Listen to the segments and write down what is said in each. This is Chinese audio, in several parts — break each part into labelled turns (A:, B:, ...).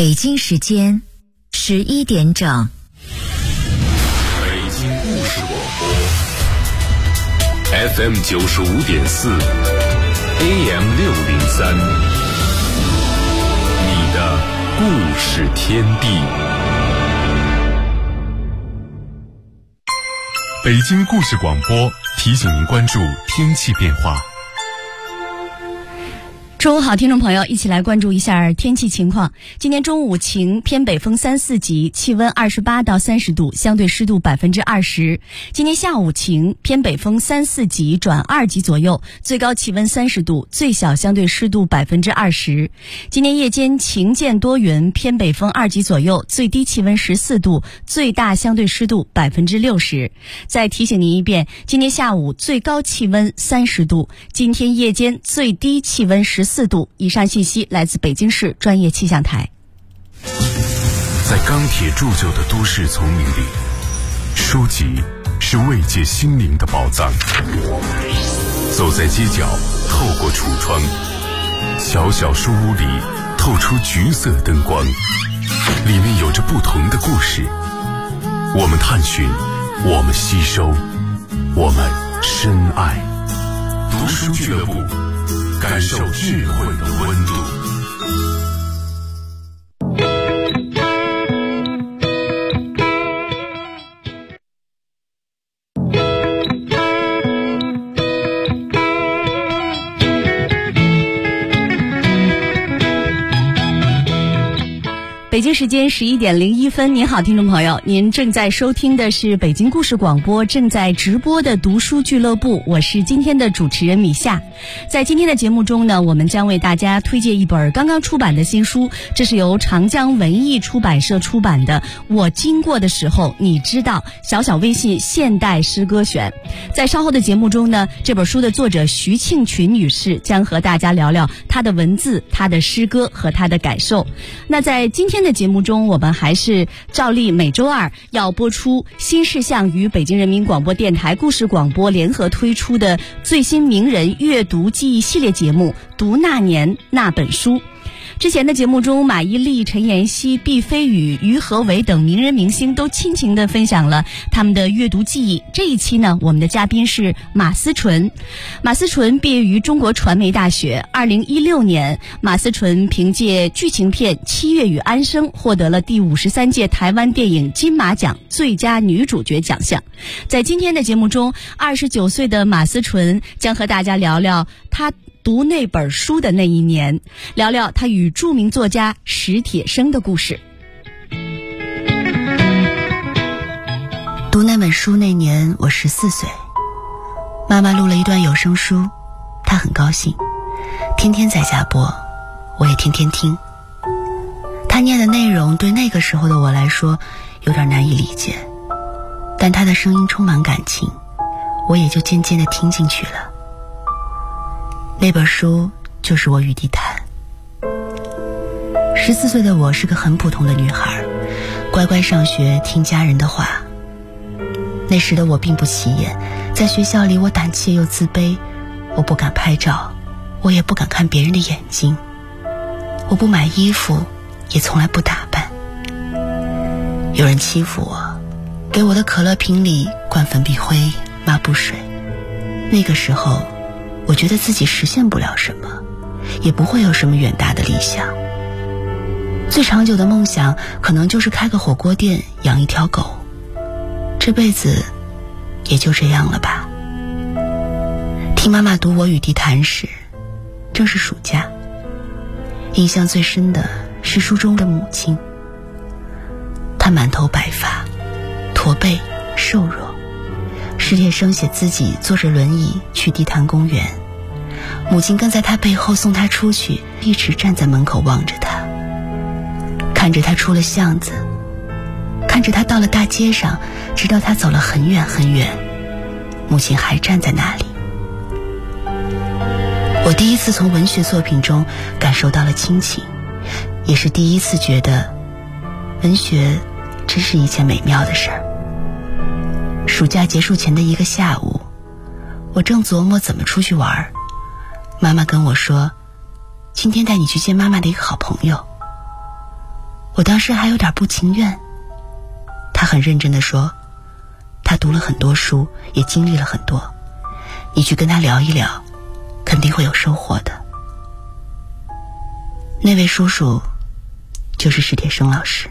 A: 北京时间11点整。
B: 北京故事广播 FM 95.4 AM 603，你的故事天地。北京故事广播提醒您关注天气变化。
C: 中午好，听众朋友，一起来关注一下天气情况。今天中午晴，偏北风3、4级，气温28到30度，相对湿度20%。今天下午晴，偏北风3、4级转2级左右，最高气温30度，最小相对湿度20%。今天夜间晴间多云，偏北风2级左右，最低气温14度，最大相对湿度60%。再提醒您一遍，今天下午最高气温30度，今天夜间最低气温14度。以上信息来自北京市专业气象台。
B: 在钢铁铸就的都市丛林里，书籍是慰藉心灵的宝藏。走在街角，透过橱窗，小小书屋里透出橘色灯光，里面有着不同的故事。我们探寻，我们吸收，我们深爱。读书俱乐部，感受智慧的温度。
C: 北京时间11点01分，您好，听众朋友，您正在收听的是北京故事广播正在直播的读书俱乐部，我是今天的主持人米夏。在今天的节目中呢，我们将为大家推荐一本刚刚出版的新书，这是由长江文艺出版社出版的《我经过的时候你知道》小小微信现代诗歌选。在稍后的节目中呢，这本书的作者徐庆群女士将和大家聊聊她的文字、她的诗歌和她的感受。那在今天的节目中，我们还是照例每周二要播出新事项与北京人民广播电台故事广播联合推出的最新名人阅读记忆系列节目《读那年那本书》。之前的节目中，马伊琍、陈妍希、毕飞宇、于和伟等名人明星都倾情地分享了他们的阅读记忆。这一期呢，我们的嘉宾是马思纯。马思纯毕业于中国传媒大学，2016年，马思纯凭借剧情片《七月与安生》获得了第53届台湾电影金马奖最佳女主角奖项。在今天的节目中，29岁的马思纯将和大家聊聊她读那本书的那一年，聊聊他与著名作家史铁生的故事。
D: 读那本书那年我14岁，妈妈录了一段有声书，她很高兴，天天在家播，我也天天听。她念的内容对那个时候的我来说有点难以理解，但她的声音充满感情，我也就渐渐地听进去了。那本书就是我与地坛。14岁的我是个很普通的女孩，乖乖上学，听家人的话。那时的我并不起眼，在学校里我胆怯又自卑，我不敢拍照，我也不敢看别人的眼睛，我不买衣服，也从来不打扮。有人欺负我，给我的可乐瓶里灌粉笔灰、抹布水。那个时候我觉得自己实现不了什么，也不会有什么远大的理想。最长久的梦想可能就是开个火锅店，养一条狗。这辈子也就这样了吧。听妈妈读《我与地坛》时，正是暑假。印象最深的是书中的母亲，她满头白发，驼背瘦弱。史铁生写自己坐着轮椅去地坛公园，母亲跟在他背后送他出去，一直站在门口望着他，看着他出了巷子，看着他到了大街上，直到他走了很远很远，母亲还站在那里。我第一次从文学作品中感受到了亲情，也是第一次觉得文学真是一件美妙的事儿。暑假结束前的一个下午，我正琢磨怎么出去玩，妈妈跟我说，今天带你去见妈妈的一个好朋友。 我当时还有点不情愿。他很认真地说，他读了很多书，也经历了很多，你去跟他聊一聊，肯定会有收获的。那位叔叔就是史铁生老师。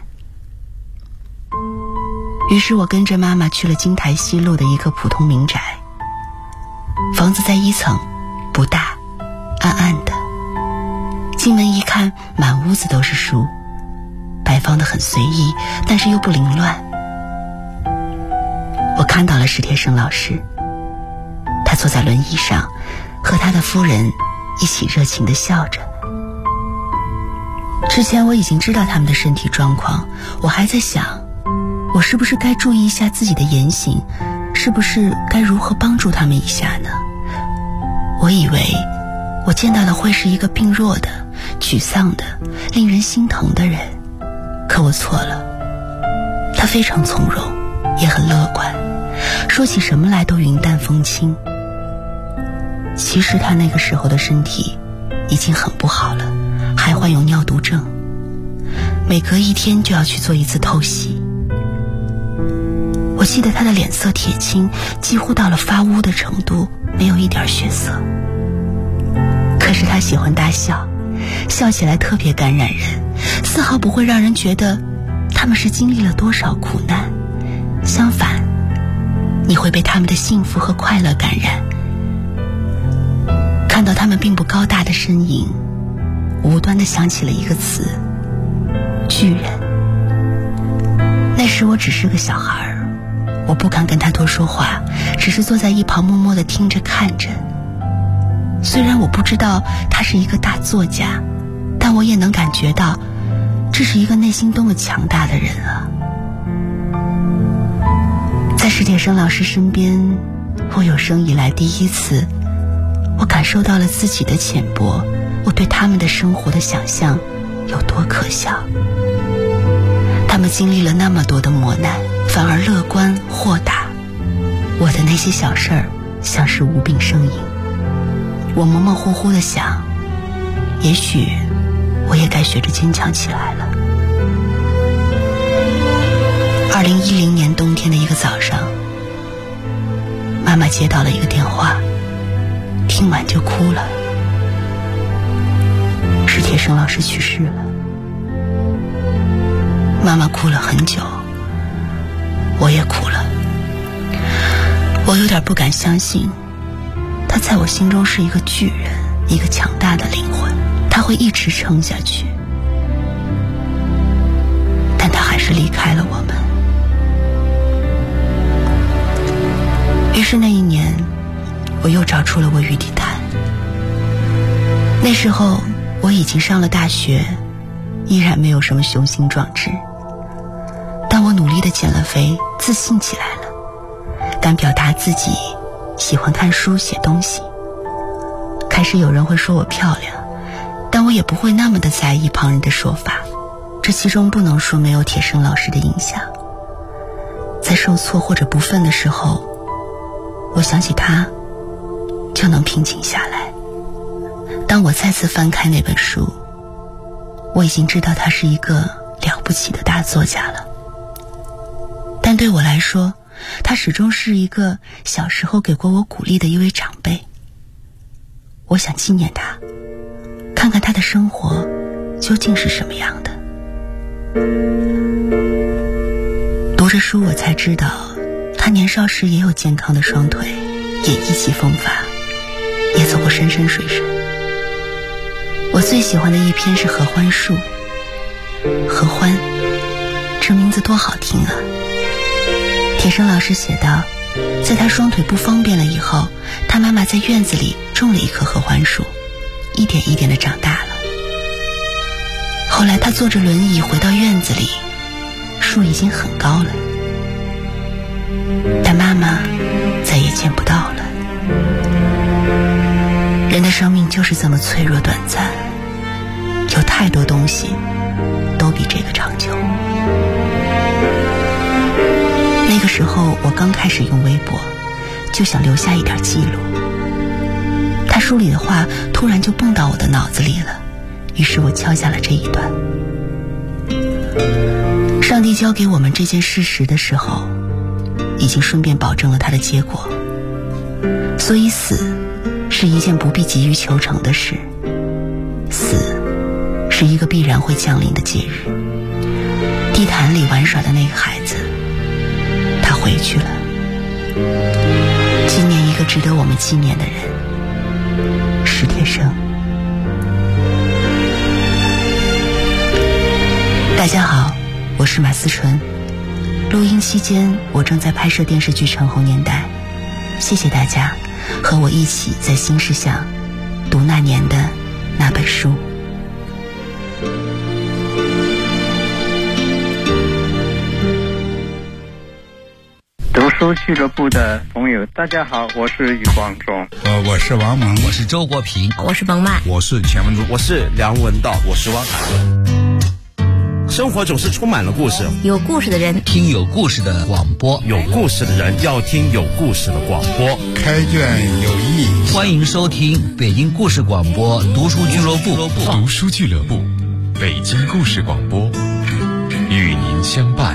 D: 于是我跟着妈妈去了京台西路的一个普通民宅，房子在1层，不大，暗暗的。进门一看，满屋子都是书，摆放得很随意，但是又不凌乱。我看到了史铁生老师，他坐在轮椅上，和他的夫人一起热情地笑着。之前我已经知道他们的身体状况，我还在想，我是不是该注意一下自己的言行，是不是该如何帮助他们一下呢？我以为我见到的会是一个病弱的、沮丧的、令人心疼的人，可我错了。他非常从容，也很乐观，说起什么来都云淡风轻。其实他那个时候的身体已经很不好了，还患有尿毒症，每隔1天就要去做1次透析。我记得他的脸色铁青，几乎到了发乌的程度，没有一点血色。可是他喜欢大笑，笑起来特别感染人，丝毫不会让人觉得他们是经历了多少苦难，相反，你会被他们的幸福和快乐感染。看到他们并不高大的身影，无端地想起了一个词：巨人。那时我只是个小孩，我不敢跟他多说话，只是坐在一旁默默地听着看着。虽然我不知道他是一个大作家，但我也能感觉到这是一个内心多么强大的人啊。在史铁生老师身边，我有生以来第1次，我感受到了自己的浅薄，我对他们的生活的想象有多可笑。他们经历了那么多的磨难，反而乐观豁达。我的那些小事儿像是无病呻吟。我模模糊糊地想，也许我也该学着坚强起来了。2010年冬天的一个早上，妈妈接到了一个电话，听完就哭了。史铁生老师去世了。妈妈哭了很久，我也哭了。我有点不敢相信，他在我心中是一个巨人，一个强大的灵魂，他会一直撑下去。但他还是离开了我们。于是那一年，我又找出了我与地毯。那时候我已经上了大学，依然没有什么雄心壮志，但我努力地减了肥，自信起来了，敢表达自己喜欢看书写东西。开始有人会说我漂亮，但我也不会那么的在意旁人的说法，这其中不能说没有铁生老师的影响。在受挫或者不忿的时候，我想起他就能平静下来。当我再次翻开那本书，我已经知道他是一个了不起的大作家了。但对我来说，他始终是一个小时候给过我鼓励的一位长辈。我想纪念他，看看他的生活究竟是什么样的。读着书，我才知道他年少时也有健康的双腿，也意气风发，也走过山山水水。我最喜欢的一篇是合欢树。合欢，这名字多好听啊。铁生老师写道，在他双腿不方便了以后，他妈妈在院子里种了一棵合欢树，一点一点地长大了。后来他坐着轮椅回到院子里，树已经很高了，但妈妈再也见不到了。人的生命就是这么脆弱短暂，有太多东西都比这个长久。那个时候我刚开始用微博，就想留下一点记录。他书里的话突然就蹦到我的脑子里了，于是我敲下了这一段。 上帝交给我们这件事实的时候，已经顺便保证了它的结果。所以死是一件不必急于求成的事，死是一个必然会降临的节日。地毯里玩耍的那个孩子，他回去了，纪念一个值得我们纪念的人，史铁生。大家好，我是马思纯。录音期间，我正在拍摄电视剧《橙红年代》，谢谢大家和我一起在新世相读那年的那本书。
E: 读书俱乐部的朋友，大家好，我是余光中。
F: 我是王蒙，
G: 我是周国平，
H: 我是冯曼，
F: 我是钱文竹，
I: 我是梁文道，我是汪涵。生活总是充满了故事，
H: 有故事的人
G: 听有故事的广播，
I: 有故事的人要听有故事的广播。
F: 开卷有益，
G: 欢迎收听北京故事广播读书俱乐部。
B: 读书俱乐部，北京故事广播，与您相伴。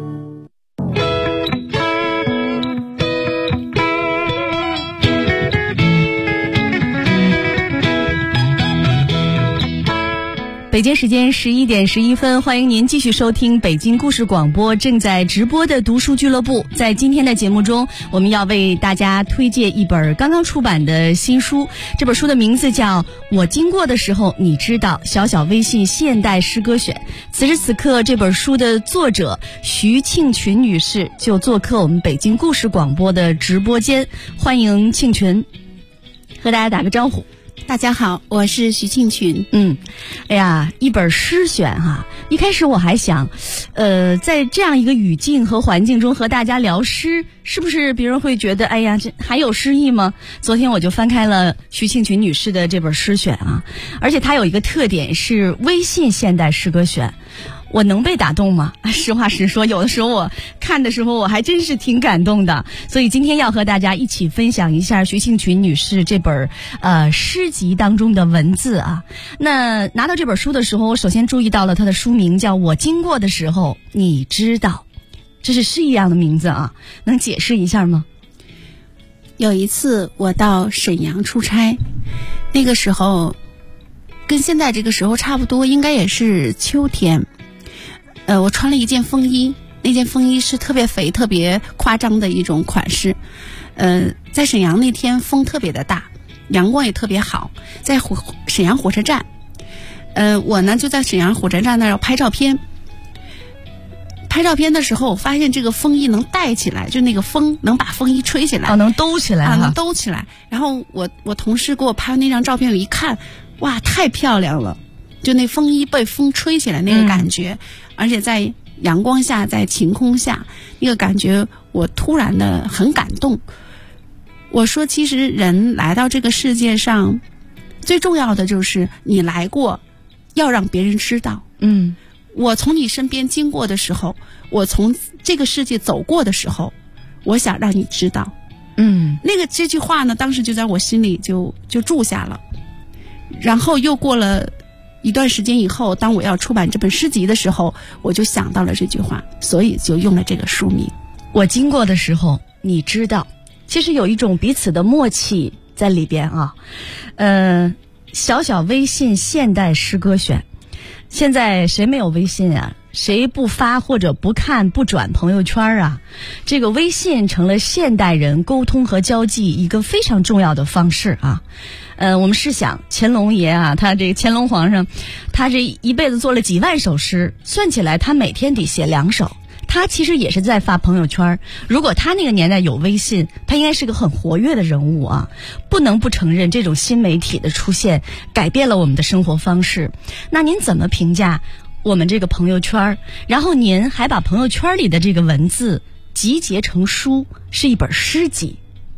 C: 北京时间11点11分，欢迎您继续收听北京故事广播正在直播的读书俱乐部。在今天的节目中，我们要为大家推荐一本刚刚出版的新书，这本书的名字叫《我经过的时候你知道》，小小微信现代诗歌选。此时此刻，这本书的作者徐庆群女士就做客我们北京故事广播的直播间，欢迎庆群，和大家打个招呼。
J: 大家好，我是徐庆群。
C: 哎呀，一本诗选哈，一开始我还想，在这样一个语境和环境中和大家聊诗，是不是别人会觉得，哎呀，这还有诗意吗？昨天我就翻开了徐庆群女士的这本诗选啊，而且它有一个特点是微信现代诗歌选。我能被打动吗？实话实说，有的时候我看的时候我还真是挺感动的。所以今天要和大家一起分享一下徐庆群女士这本诗集当中的文字啊。那拿到这本书的时候，我首先注意到了它的书名叫《我经过的时候你知道》，这是诗一样的名字啊，能解释一下吗？
J: 有一次我到沈阳出差，那个时候跟现在这个时候差不多，应该也是秋天。我穿了一件风衣，那件风衣是特别肥特别夸张的一种款式。在沈阳那天风特别的大，阳光也特别好，在沈阳火车站，我呢就在沈阳火车站那儿拍照片。拍照片的时候，我发现这个风衣能带起来，就那个风能把风衣吹起来，
C: 能兜起来
J: 能兜起来。然后我同事给我拍那张照片，我一看，哇，太漂亮了！就那风衣被风吹起来那个感觉，而且在阳光下，在晴空下，那个感觉我突然的很感动。我说，其实人来到这个世界上，最重要的就是你来过，要让别人知道。我从你身边经过的时候，我从这个世界走过的时候，我想让你知道。这句话呢，当时就在我心里就住下了。然后又过了一段时间以后，当我要出版这本诗集的时候，我就想到了这句话，所以就用了这个书名。
C: 我经过的时候你知道，其实有一种彼此的默契在里边啊。小小微信现代诗歌选，现在谁没有微信啊？谁不发或者不看不转朋友圈啊？这个微信成了现代人沟通和交际一个非常重要的方式啊。我们试想乾隆爷啊，他这个乾隆皇上，他这一辈子做了几万首诗，算起来他每天得写2首，他其实也是在发朋友圈。如果他那个年代有微信，他应该是个很活跃的人物啊。不能不承认这种新媒体的出现改变了我们的生活方式。那您怎么评价我们这个朋友圈？然后您还把朋友圈里的这个文字集结成书，是一本诗集。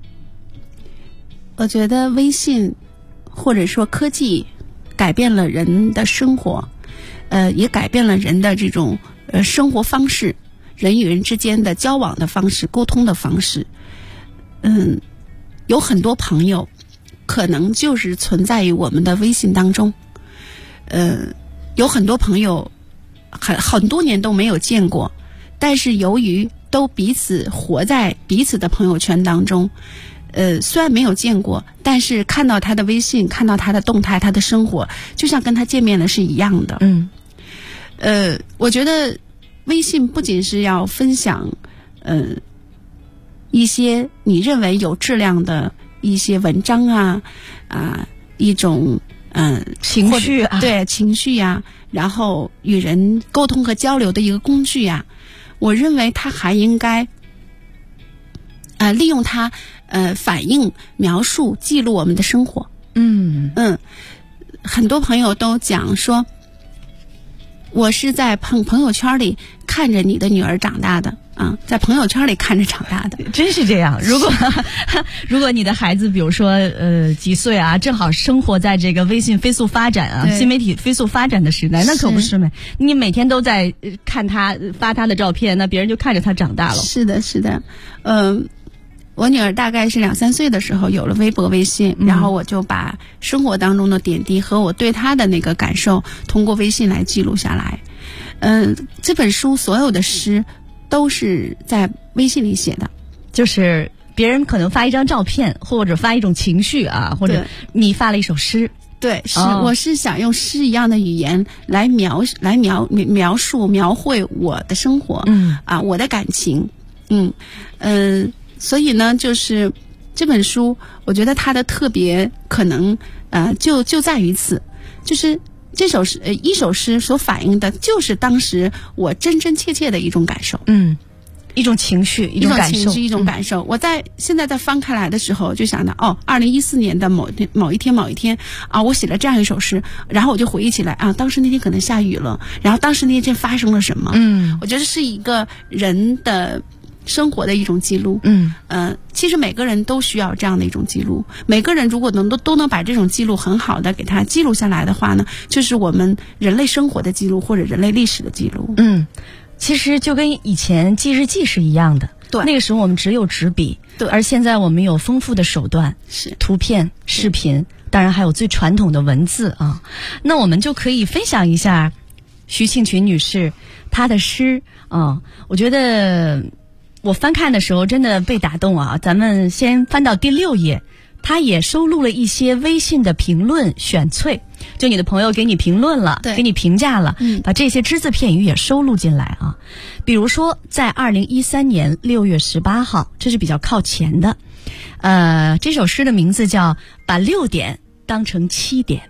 J: 我觉得微信或者说科技改变了人的生活，也改变了人的这种生活方式，人与人之间的交往的方式，沟通的方式。有很多朋友可能就是存在于我们的微信当中。有很多朋友很多年都没有见过，但是由于都彼此活在彼此的朋友圈当中，虽然没有见过，但是看到他的微信，看到他的动态，他的生活，就像跟他见面了是一样的。我觉得微信不仅是要分享，一些你认为有质量的一些文章一种
C: 情绪啊，
J: 对情绪呀，然后与人沟通和交流的一个工具呀，我认为它还应该利用它反映、描述、记录我们的生活。很多朋友都讲说，我是在朋友圈里看着你的女儿长大的啊，在朋友圈里看着长大的，
C: 真是这样。如果你的孩子比如说几岁啊，正好生活在这个微信飞速发展啊，新媒体飞速发展的时代，那可不是吗？你每天都在看他发他的照片，那别人就看着他长大了。
J: 是的，是的。我女儿大概是2、3岁的时候有了微博、微信，然后我就把生活当中的点滴和我对她的那个感受通过微信来记录下来。这本书所有的诗都是在微信里写的，
C: 就是别人可能发一张照片，或者发一种情绪啊，或者你发了一首诗。
J: 对，我是想用诗一样的语言来描述、描绘我的生活，我的感情，所以呢，就是这本书，我觉得它的特别可能就在于此，就是这首诗一首诗所反映的就是当时我真真切切的一种感受，
C: 一种情绪，一种感受，
J: 一种感受。我现在在翻开来的时候，就想到2014年的某一天啊，我写了这样一首诗，然后我就回忆起来啊，当时那天可能下雨了，然后当时那天发生了什么。我觉得是一个人的生活的一种记录。其实每个人都需要这样的一种记录，每个人如果都能把这种记录很好的给它记录下来的话呢，就是我们人类生活的记录或者人类历史的记录。
C: 其实就跟以前记日记是一样的，对，那个时候我们只有纸笔，对，而现在我们有丰富的手段，是图片、视频，当然还有最传统的文字啊。那我们就可以分享一下徐庆群女士她的诗啊，我觉得我翻看的时候真的被打动啊。咱们先翻到第6页，她也收录了一些微信的评论选粹，就你的朋友给你评论了，给你评价了，把这些只字片语也收录进来啊。比如说在2013年6月18号，这是比较靠前的，这首诗的名字叫把6点当成7点。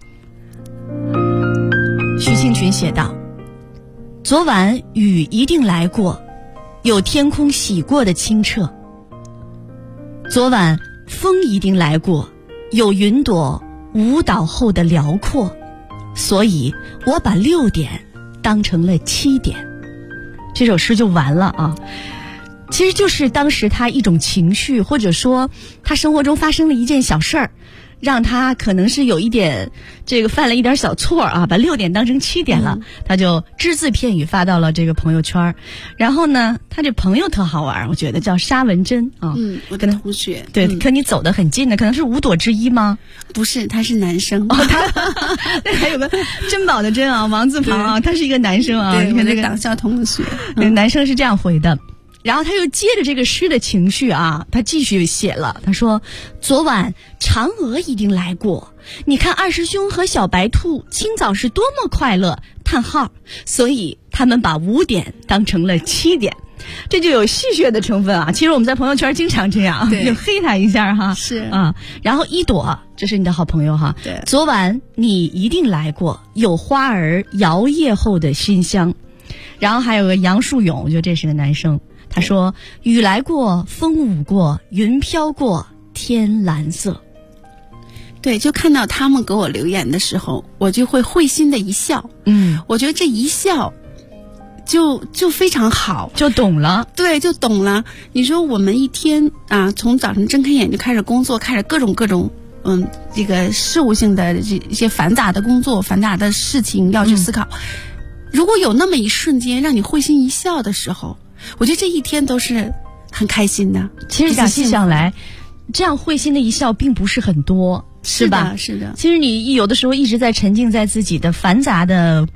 C: 徐庆群写道，昨晚雨一定来过，有天空洗过的清澈，昨晚风一定来过，有云朵舞蹈后的辽阔，所以我把6点当成了7点。这首诗就完了啊。其实就是当时他一种情绪，或者说他生活中发生了一件小事儿，让他可能是有一点这个犯了一点小错啊，把6点当成7点了，他就只字片语发到了这个朋友圈。然后呢，他这朋友特好玩，我觉得叫沙文珍啊，
J: 我的同学，
C: 对，跟你走得很近的，可能是5朵之一吗？
J: 不是，他是男生。
C: 对，还有个珍宝的珍啊，王字旁啊，他是一个男生啊。
J: 对，我的党校同学，
C: 男生是这样回的。然后他又接着这个诗的情绪啊，他继续写了，他说，昨晚嫦娥一定来过，你看二师兄和小白兔清早是多么快乐，叹号，所以他们把5点当成了7点。这就有戏谑的成分啊。其实我们在朋友圈经常这样，就黑他一下哈。
J: 是
C: 啊。然后1朵，这是你的好朋友哈。
J: 对。
C: 昨晚你一定来过，有花儿摇曳后的馨香。然后还有个杨树勇，我觉得这是个男生。他说，雨来过，风舞过，云飘过，天蓝色。
J: 对，就看到他们给我留言的时候，我就会会心的一笑。我觉得这一笑就非常好，
C: 就懂了。
J: 对，就懂了。你说我们一天啊，从早上睁开眼就开始工作，开始各种这个事务性的一些繁杂的工作、繁杂的事情要去思考。如果有那么一瞬间让你会心一笑的时候，我觉得这一天都是很开心的。
C: 其实仔细想来，这样会心的一笑并不是很多，是吧？
J: 是的。
C: 其实你有的时候一直在沉浸在自己的繁杂的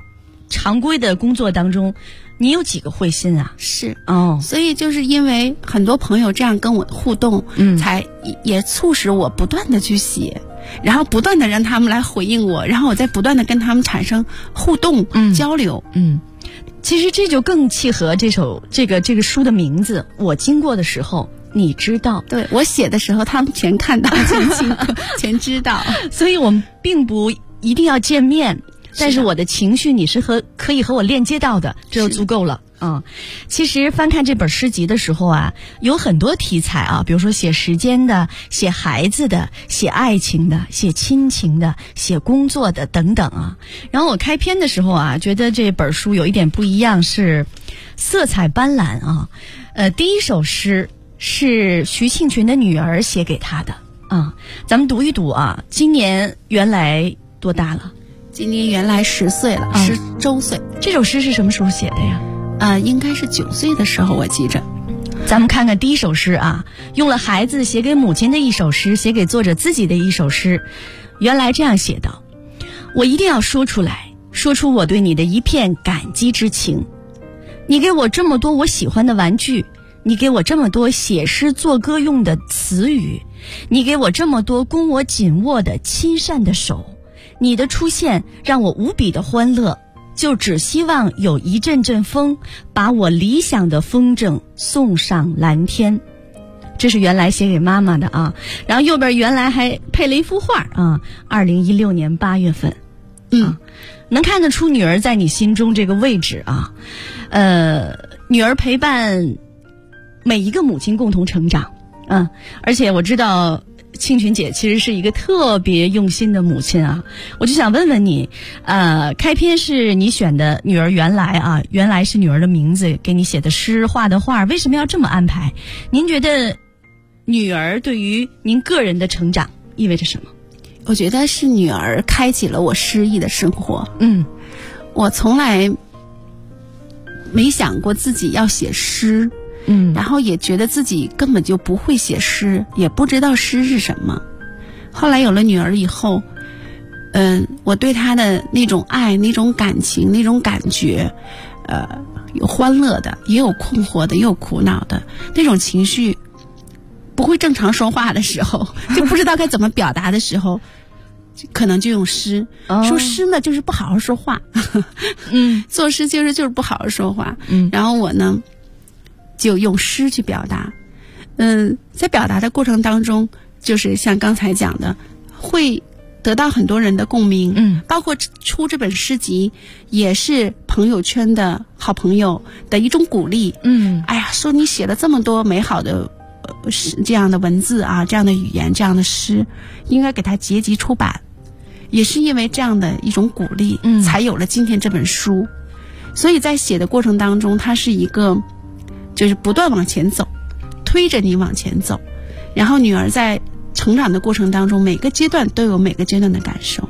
C: 常规的工作当中，你有几个会心啊？
J: 是
C: 哦，
J: 所以就是因为很多朋友这样跟我互动，才也促使我不断的去写，然后不断的让他们来回应我，然后我再不断的跟他们产生互动、交流。
C: 其实这就更契合这个书的名字。我经过的时候，你知道。
J: 对，我写的时候，他们全看到，全知道。
C: 所以我们并不一定要见面，但是我的情绪你是可以和我链接到的，这就足够了。其实翻看这本诗集的时候啊，有很多题材啊，比如说写时间的、写孩子的、写爱情的、写亲情的、写工作的等等啊。然后我开篇的时候啊，觉得这本书有一点不一样，是色彩斑斓啊。第一首诗是徐庆群的女儿写给他的啊，咱们读一读啊。今年原来多大了？
J: 今年原来10岁了，10周岁。
C: 这首诗是什么时候写的呀？
J: 应该是9岁的时候，我记着。
C: 咱们看看第一首诗啊，用了孩子写给母亲的一首诗，写给作者自己的一首诗。原来这样写道：我一定要说出来，说出我对你的一片感激之情。你给我这么多我喜欢的玩具，你给我这么多写诗作歌用的词语，你给我这么多供我紧握的亲善的手。你的出现让我无比的欢乐，就只希望有一阵阵风，把我理想的风筝送上蓝天。这是原来写给妈妈的啊。然后右边原来还配了一幅画啊，2016年8月份。能看得出女儿在你心中这个位置啊。女儿陪伴每一个母亲共同成长。而且我知道庆群姐其实是一个特别用心的母亲啊。我就想问问你，开篇是你选的女儿原来啊，原来是女儿的名字，给你写的诗画的画，为什么要这么安排？您觉得女儿对于您个人的成长意味着什么？
J: 我觉得是女儿开启了我诗意的生活。我从来没想过自己要写诗。然后也觉得自己根本就不会写诗，也不知道诗是什么。后来有了女儿以后，我对她的那种爱、那种感情、那种感觉，有欢乐的，也有困惑的，也有苦恼的，那种情绪不会正常说话的时候，就不知道该怎么表达的时候，可能就用诗。说诗呢，就是不好好说话。做诗就是不好好说话。然后我呢，就用诗去表达。在表达的过程当中，就是像刚才讲的，会得到很多人的共鸣。包括出这本诗集，也是朋友圈的好朋友的一种鼓励。哎呀，说你写了这么多美好的这样的文字啊，这样的语言，这样的诗，应该给它结集出版。也是因为这样的一种鼓励，才有了今天这本书。所以在写的过程当中，它是一个就是不断往前走，推着你往前走。然后女儿在成长的过程当中，每个阶段都有每个阶段的感受。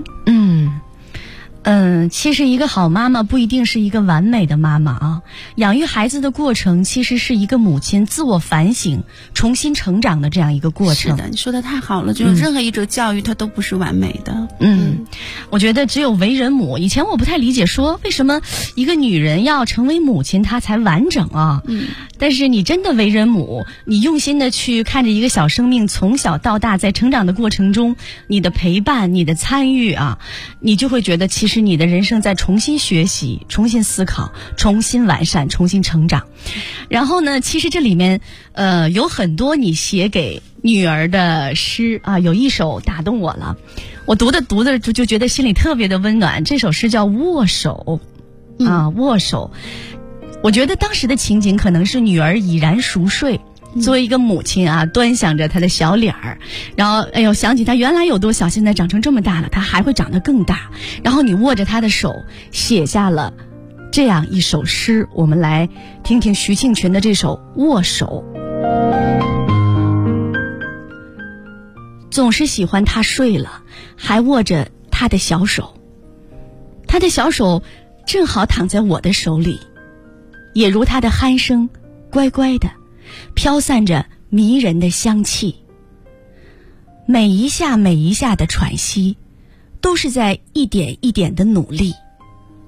C: 其实一个好妈妈不一定是一个完美的妈妈啊。养育孩子的过程其实是一个母亲自我反省、重新成长的这样一个过程。
J: 是的，你说的太好了，就是任何一种教育它都不是完美的。
C: 我觉得只有为人母，以前我不太理解，说为什么一个女人要成为母亲她才完整啊？但是你真的为人母，你用心的去看着一个小生命从小到大在成长的过程中，你的陪伴、你的参与啊，你就会觉得其实你的人生在重新学习、重新思考、重新完善、重新成长。然后呢，其实这里面有很多你写给女儿的诗啊，有一首打动我了，我读着就觉得心里特别的温暖。这首诗叫《握手》啊，握手。我觉得当时的情景可能是女儿已然熟睡，作为一个母亲啊，端详着她的小脸儿，然后哎呦，想起她原来有多小，现在长成这么大了，她还会长得更大。然后你握着她的手，写下了这样一首诗。我们来听听徐庆群的这首《握手》。总是喜欢他睡了，还握着他的小手，他的小手正好躺在我的手里，也如他的鼾声，乖乖的飘散着迷人的香气。每一下每一下的喘息，都是在一点一点的努力。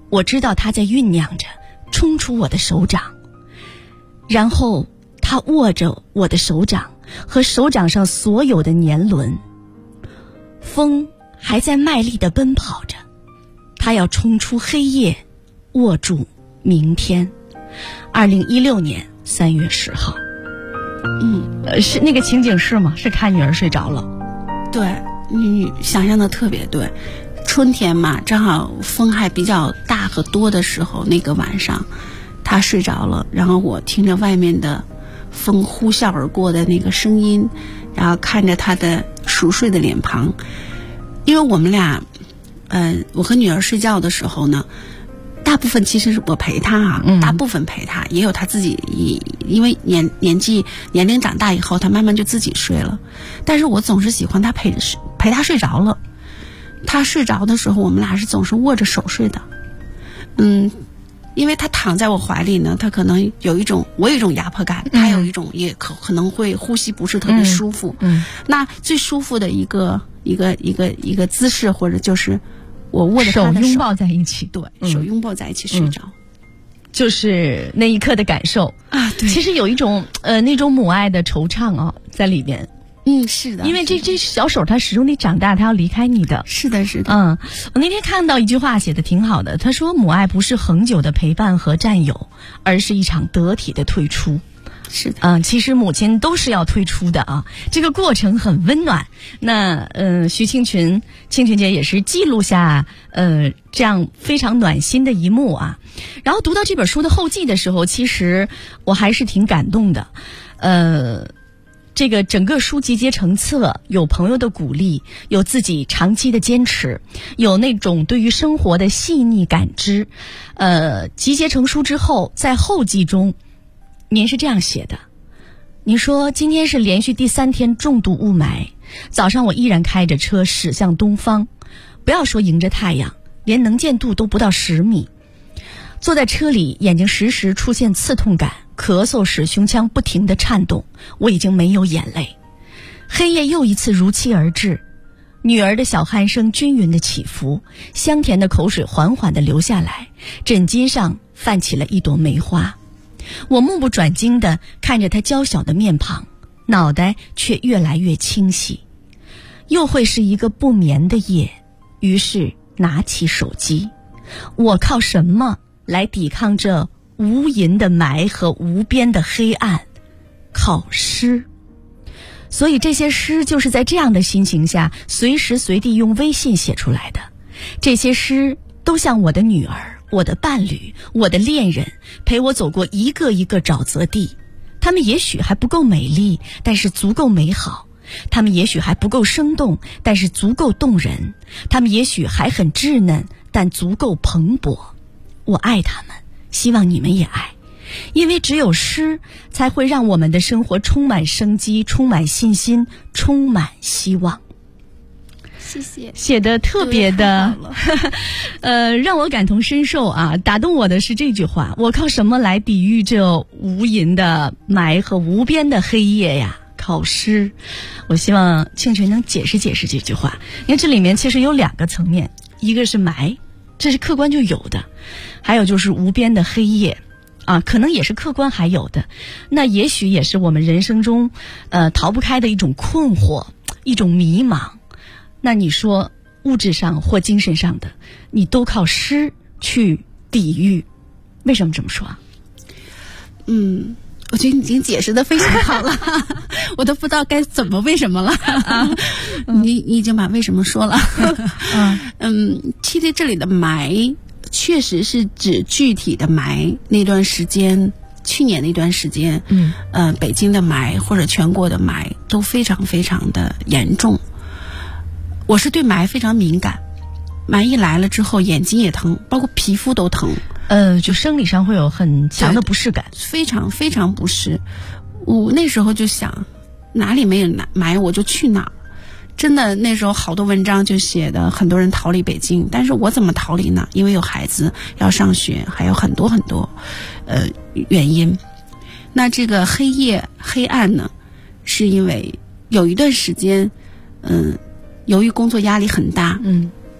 C: 我知道它在酝酿着冲出我的手掌，然后它握着我的手掌和手掌上所有的年轮。风还在卖力地奔跑着，它要冲出黑夜，握住明天。2016年3月10号。是那个情景是吗？是看女儿睡着了。
J: 对，你想象的特别对。春天嘛，正好风还比较大和多的时候，那个晚上她睡着了，然后我听着外面的风呼啸而过的那个声音，然后看着她的熟睡的脸庞。因为我们俩我和女儿睡觉的时候呢，大部分其实是我陪她大部分陪她，也有她自己，因为年龄长大以后，她慢慢就自己睡了。但是我总是喜欢她陪她睡着了。她睡着的时候，我们俩是总是握着手睡的。因为她躺在我怀里呢，她可能我有一种压迫感，她有一种也可能会呼吸不是特别舒服。那最舒服的一个姿势，或者就是我握着她的
C: 手拥抱在一起，
J: 对，手拥抱在一起睡着，
C: 就是那一刻的感受
J: 啊。对，
C: 其实有一种那种母爱的惆怅在里面。
J: 是的，
C: 因为这小手它始终得长大，它要离开你的。
J: 是的，是的。
C: 我那天看到一句话写的挺好的，他说母爱不是恒久的陪伴和占有，而是一场得体的退出。
J: 是的，
C: 其实母亲都是要退出的啊，这个过程很温暖。那徐清群姐也是记录下这样非常暖心的一幕啊。然后读到这本书的后记的时候，其实我还是挺感动的。这个整个书集结成册，有朋友的鼓励，有自己长期的坚持，有那种对于生活的细腻感知。集结成书之后，在后记中您是这样写的，您说今天是连续第3天重度雾霾，早上我依然开着车驶向东方，不要说迎着太阳，连能见度都不到10米。坐在车里，眼睛时时出现刺痛感，咳嗽时胸腔不停地颤动，我已经没有眼泪。黑夜又一次如期而至，女儿的小鼾声均匀地起伏，香甜的口水缓缓地流下来，枕巾上泛起了一朵梅花。我目不转睛地看着她娇小的面庞，脑袋却越来越清晰。又会是一个不眠的夜，于是拿起手机，我靠什么来抵抗这无垠的霾和无边的黑暗？靠诗。所以这些诗就是在这样的心情下随时随地用微信写出来的。这些诗都像我的女儿，我的伴侣，我的恋人，陪我走过一个一个沼泽地。他们也许还不够美丽，但是足够美好。他们也许还不够生动，但是足够动人。他们也许还很稚嫩，但足够蓬勃。我爱他们，希望你们也爱，因为只有诗才会让我们的生活充满生机，充满信心，充满希望。
J: 谢谢，
C: 写的特别的让我感同身受啊！打动我的是这句话，我靠什么来抵御这无垠的霾和无边的黑夜呀？靠诗。我希望庆群能解释解释这句话，因为这里面其实有2个层面，一个是霾，这是客观就有的，还有就是无边的黑夜啊，可能也是客观还有的，那也许也是我们人生中逃不开的一种困惑，一种迷茫。那你说物质上或精神上的，你都靠诗去抵御，为什么这么说啊？
J: 我觉得你已经解释得非常好了我都不知道该怎么为什么了你已经把为什么说了其实这里的霾确实是指具体的霾，那段时间，去年那段时间北京的霾或者全国的霾都非常非常的严重。我是对霾非常敏感，霾一来了之后眼睛也疼，包括皮肤都疼，
C: 就生理上会有很强的不适感，
J: 非常非常不适。我那时候就想，哪里没有霾我就去哪儿。真的那时候好多文章就写的很多人逃离北京，但是我怎么逃离呢？因为有孩子要上学，还有很多很多原因。那这个黑夜黑暗呢，是因为有一段时间由于工作压力很大，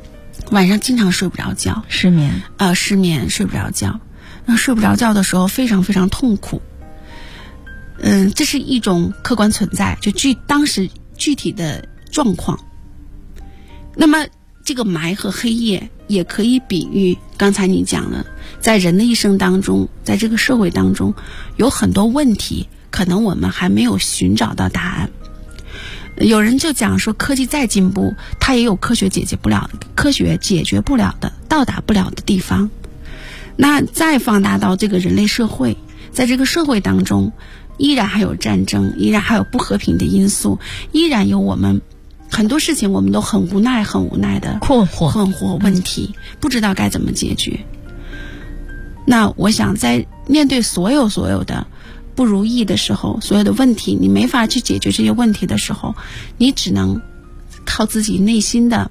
J: 晚上经常睡不着觉，
C: 失眠，
J: 睡不着觉。那睡不着觉的时候非常非常痛苦。这是一种客观存在，就当时具体的状况。那么这个霾和黑夜也可以比喻刚才你讲的，在人的一生当中，在这个社会当中，有很多问题可能我们还没有寻找到答案。有人就讲说，科技再进步，它也有科学解决不了的、到达不了的地方。那再放大到这个人类社会，在这个社会当中，依然还有战争，依然还有不和平的因素，依然有我们很多事情我们都很无奈的困惑问题，不知道该怎么解决。那我想在面对所有的不如意的时候，所有的问题你没法去解决这些问题的时候，你只能靠自己内心的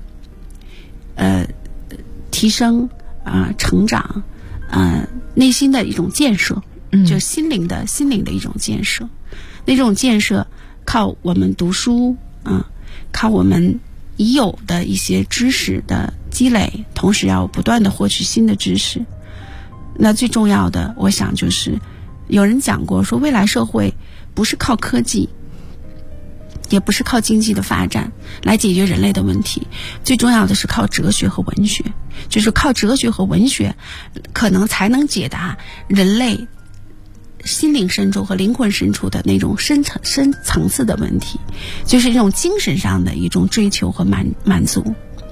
J: 提升成长，内心的一种建设，就心灵的一种建设。那种建设靠我们读书靠我们已有的一些知识的积累，同时要不断的获取新的知识。那最重要的，我想就是有人讲过说，未来社会不是靠科技，也不是靠经济的发展来解决人类的问题，最重要的是靠哲学和文学，就是靠哲学和文学可能才能解答人类心灵深处和灵魂深处的那种深层次的问题，就是一种精神上的一种追求和满足。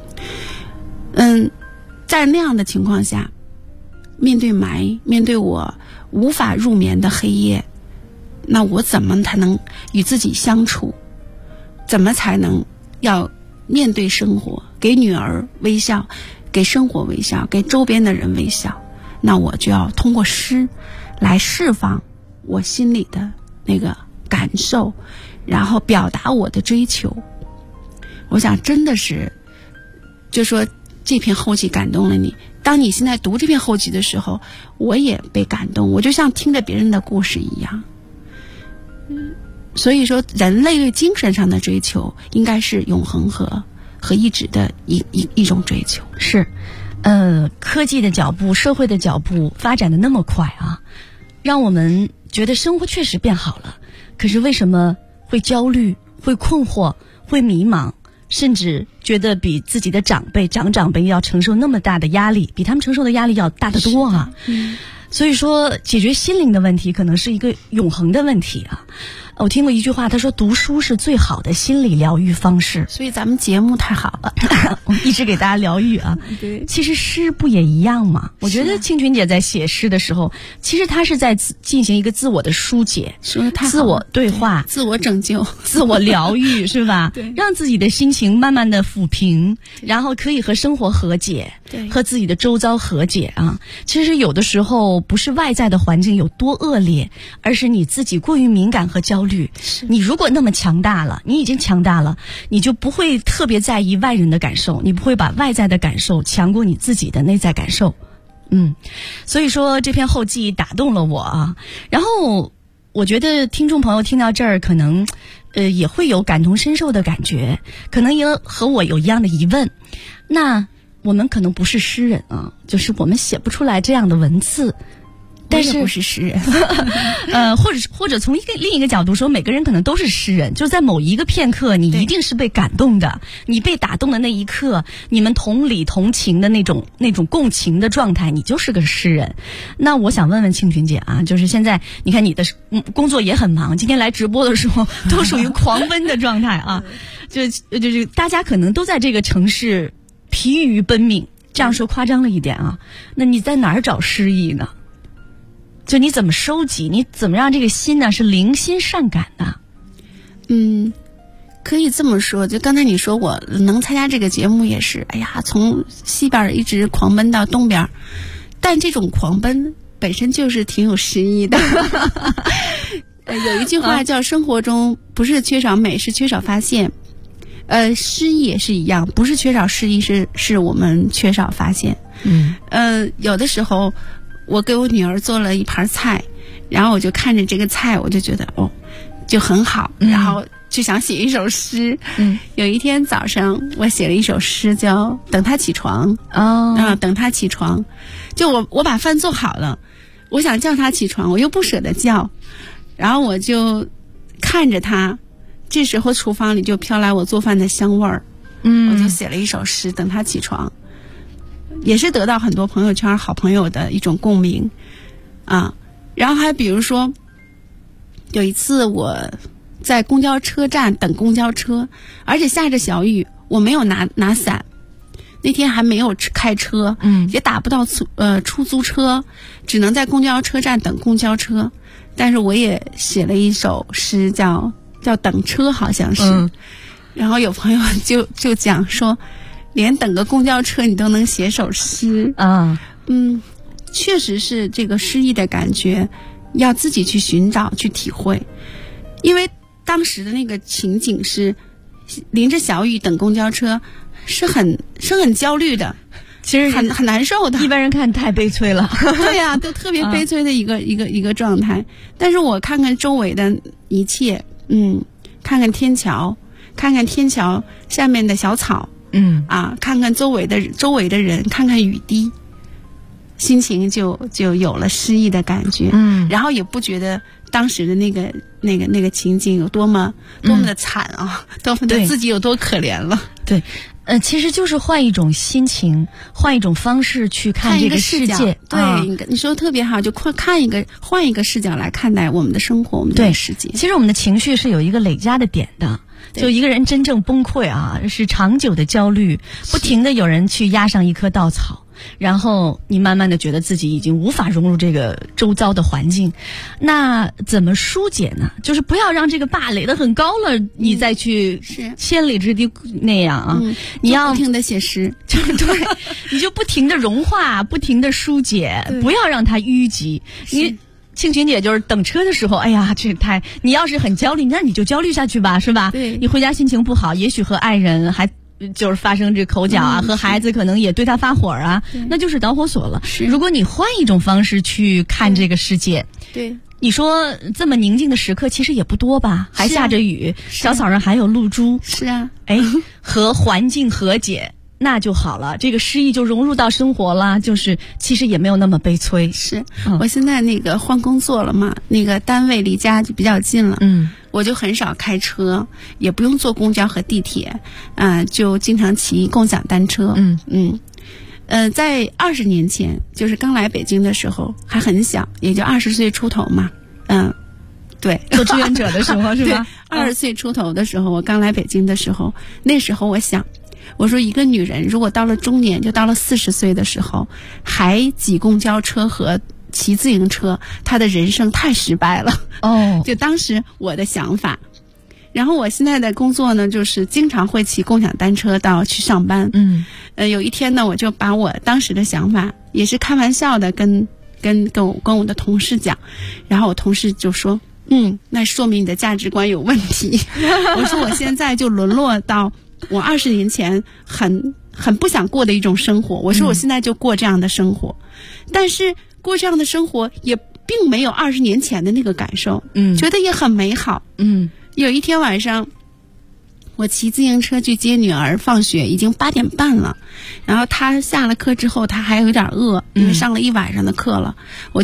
J: 在那样的情况下，面对霾，面对我无法入眠的黑夜，那我怎么才能与自己相处？怎么才能要面对生活，给女儿微笑，给生活微笑，给周边的人微笑？那我就要通过诗来释放我心里的那个感受，然后表达我的追求。我想真的是，就说这篇后记感动了你，当你现在读这篇后记的时候，我也被感动，我就像听着别人的故事一样。所以说人类对精神上的追求应该是永恒和一直的一种追求。
C: 是科技的脚步，社会的脚步发展的那么快啊，让我们觉得生活确实变好了，可是为什么会焦虑，会困惑，会迷茫，甚至觉得比自己的长辈要承受那么大的压力，比他们承受的压力要大得多啊。所以说解决心灵的问题可能是一个永恒的问题啊。我听过一句话，他说读书是最好的心理疗愈方式，
J: 所以咱们节目太好了
C: 我们一直给大家疗愈啊。对，其实诗不也一样吗？我觉得庆群姐在写诗的时候，其实她是在进行一个自我的疏解，自我对话，
J: 自我拯救，
C: 自我疗愈是吧？
J: 对，
C: 让自己的心情慢慢的抚平，然后可以和生活和解，
J: 对，
C: 和自己的周遭和解啊。其实有的时候不是外在的环境有多恶劣，而是你自己过于敏感和焦虑。你如果那么强大了，你已经强大了，你就不会特别在意外人的感受，你不会把外在的感受强过你自己的内在感受。所以说这篇后记打动了我啊。然后我觉得听众朋友听到这儿可能也会有感同身受的感觉，可能也和我有一样的疑问。那我们可能不是诗人啊，就是我们写不出来这样的文字，但是
J: 不是诗人
C: 或者从另一个角度说，每个人可能都是诗人，就在某一个片刻你一定是被感动的，你被打动的那一刻，你们同理同情的那种共情的状态，你就是个诗人。那我想问问庆群姐啊，就是现在你看你的工作也很忙，今天来直播的时候都属于狂奔的状态啊就是大家可能都在这个城市疲于奔命，这样说夸张了一点啊，那你在哪儿找诗意呢？就你怎么收集，你怎么让这个心呢是零心善感的？
J: 可以这么说，就刚才你说我能参加这个节目也是，哎呀，从西边一直狂奔到东边，但这种狂奔本身就是挺有诗意的有一句话叫生活中不是缺少美，是缺少发现。诗意也是一样，不是缺少诗意，是我们缺少发现。有的时候我给我女儿做了一盘菜，然后我就看着这个菜，我就觉得就很好，然后就想写一首诗。有一天早上我写了一首诗叫等他起床。等他起床，就我把饭做好了，我想叫他起床，我又不舍得叫，然后我就看着他，这时候厨房里就飘来我做饭的香味儿。我就写了一首诗等他起床，也是得到很多朋友圈好朋友的一种共鸣啊。然后还比如说有一次我在公交车站等公交车，而且下着小雨，我没有拿伞，那天还没有开车，也打不到出租车，只能在公交车站等公交车。但是我也写了一首诗叫等车，好像是。然后有朋友就讲说，连等个公交车你都能写首诗啊。确实是这个诗意的感觉要自己去寻找去体会，因为当时的那个情景是淋着小雨等公交车，是很焦虑的，其实很难受的。
C: 一般人看太悲催了。
J: 对呀，都特别悲催的一个状态。但是我看看周围的一切，看看天桥，看看天桥下面的小草，看看周围的人，看看雨滴，心情就有了诗意的感觉。然后也不觉得当时的那个情景有多么的惨啊，多么的自己有多可怜了。
C: 对，其实就是换一种心情，换一种方式去看这个世界。
J: 对，你说的特别好，就换一个视角来看待我们的生活，我们的世界。
C: 其实我们的情绪是有一个累加的点的。就一个人真正崩溃啊，是长久的焦虑，不停的有人去压上一棵稻草，然后你慢慢的觉得自己已经无法融入这个周遭的环境。那怎么疏解呢？就是不要让这个坝垒得很高了，你再去千里之堤那样啊。你要
J: 不停的写诗，
C: 对，你就不停的融化，不停的疏解，不要让它淤积。你庆群姐就是等车的时候，哎呀，你要是很焦虑，那你就焦虑下去吧，是吧？
J: 对，
C: 你回家心情不好，也许和爱人还就是发生这口角啊，和孩子可能也对他发火啊，那就是导火索了。如果你换一种方式去看这个世界，
J: 对，
C: 你说这么宁静的时刻其实也不多吧，还下着雨，小草上还有露珠，
J: 是啊，
C: 和环境和解。那就好了，这个诗意就融入到生活了，就是其实也没有那么悲催。
J: 是，我现在那个换工作了嘛，那个单位离家就比较近了，我就很少开车，也不用坐公交和地铁，就经常骑共享单车。在20年前，就是刚来北京的时候，还很小，也就20岁出头嘛，对，
C: 做志愿者的时候是吧
J: ？20岁出头的时候，我刚来北京的时候，那时候我说一个女人如果到了中年，就到了40岁的时候，还挤公交车和骑自行车，她的人生太失败了。就当时我的想法。然后我现在的工作呢，就是经常会骑共享单车去上班。有一天呢，我就把我当时的想法，也是开玩笑的跟我的同事讲，然后我同事就说，那说明你的价值观有问题。我说我现在就沦落到我20年前很不想过的一种生活。我说我现在就过这样的生活，但是过这样的生活也并没有20年前的那个感受，觉得也很美好。有一天晚上，我骑自行车去接女儿放学，已经8点半了。然后她下了课之后，她还有点饿，因为上了一晚上的课了。我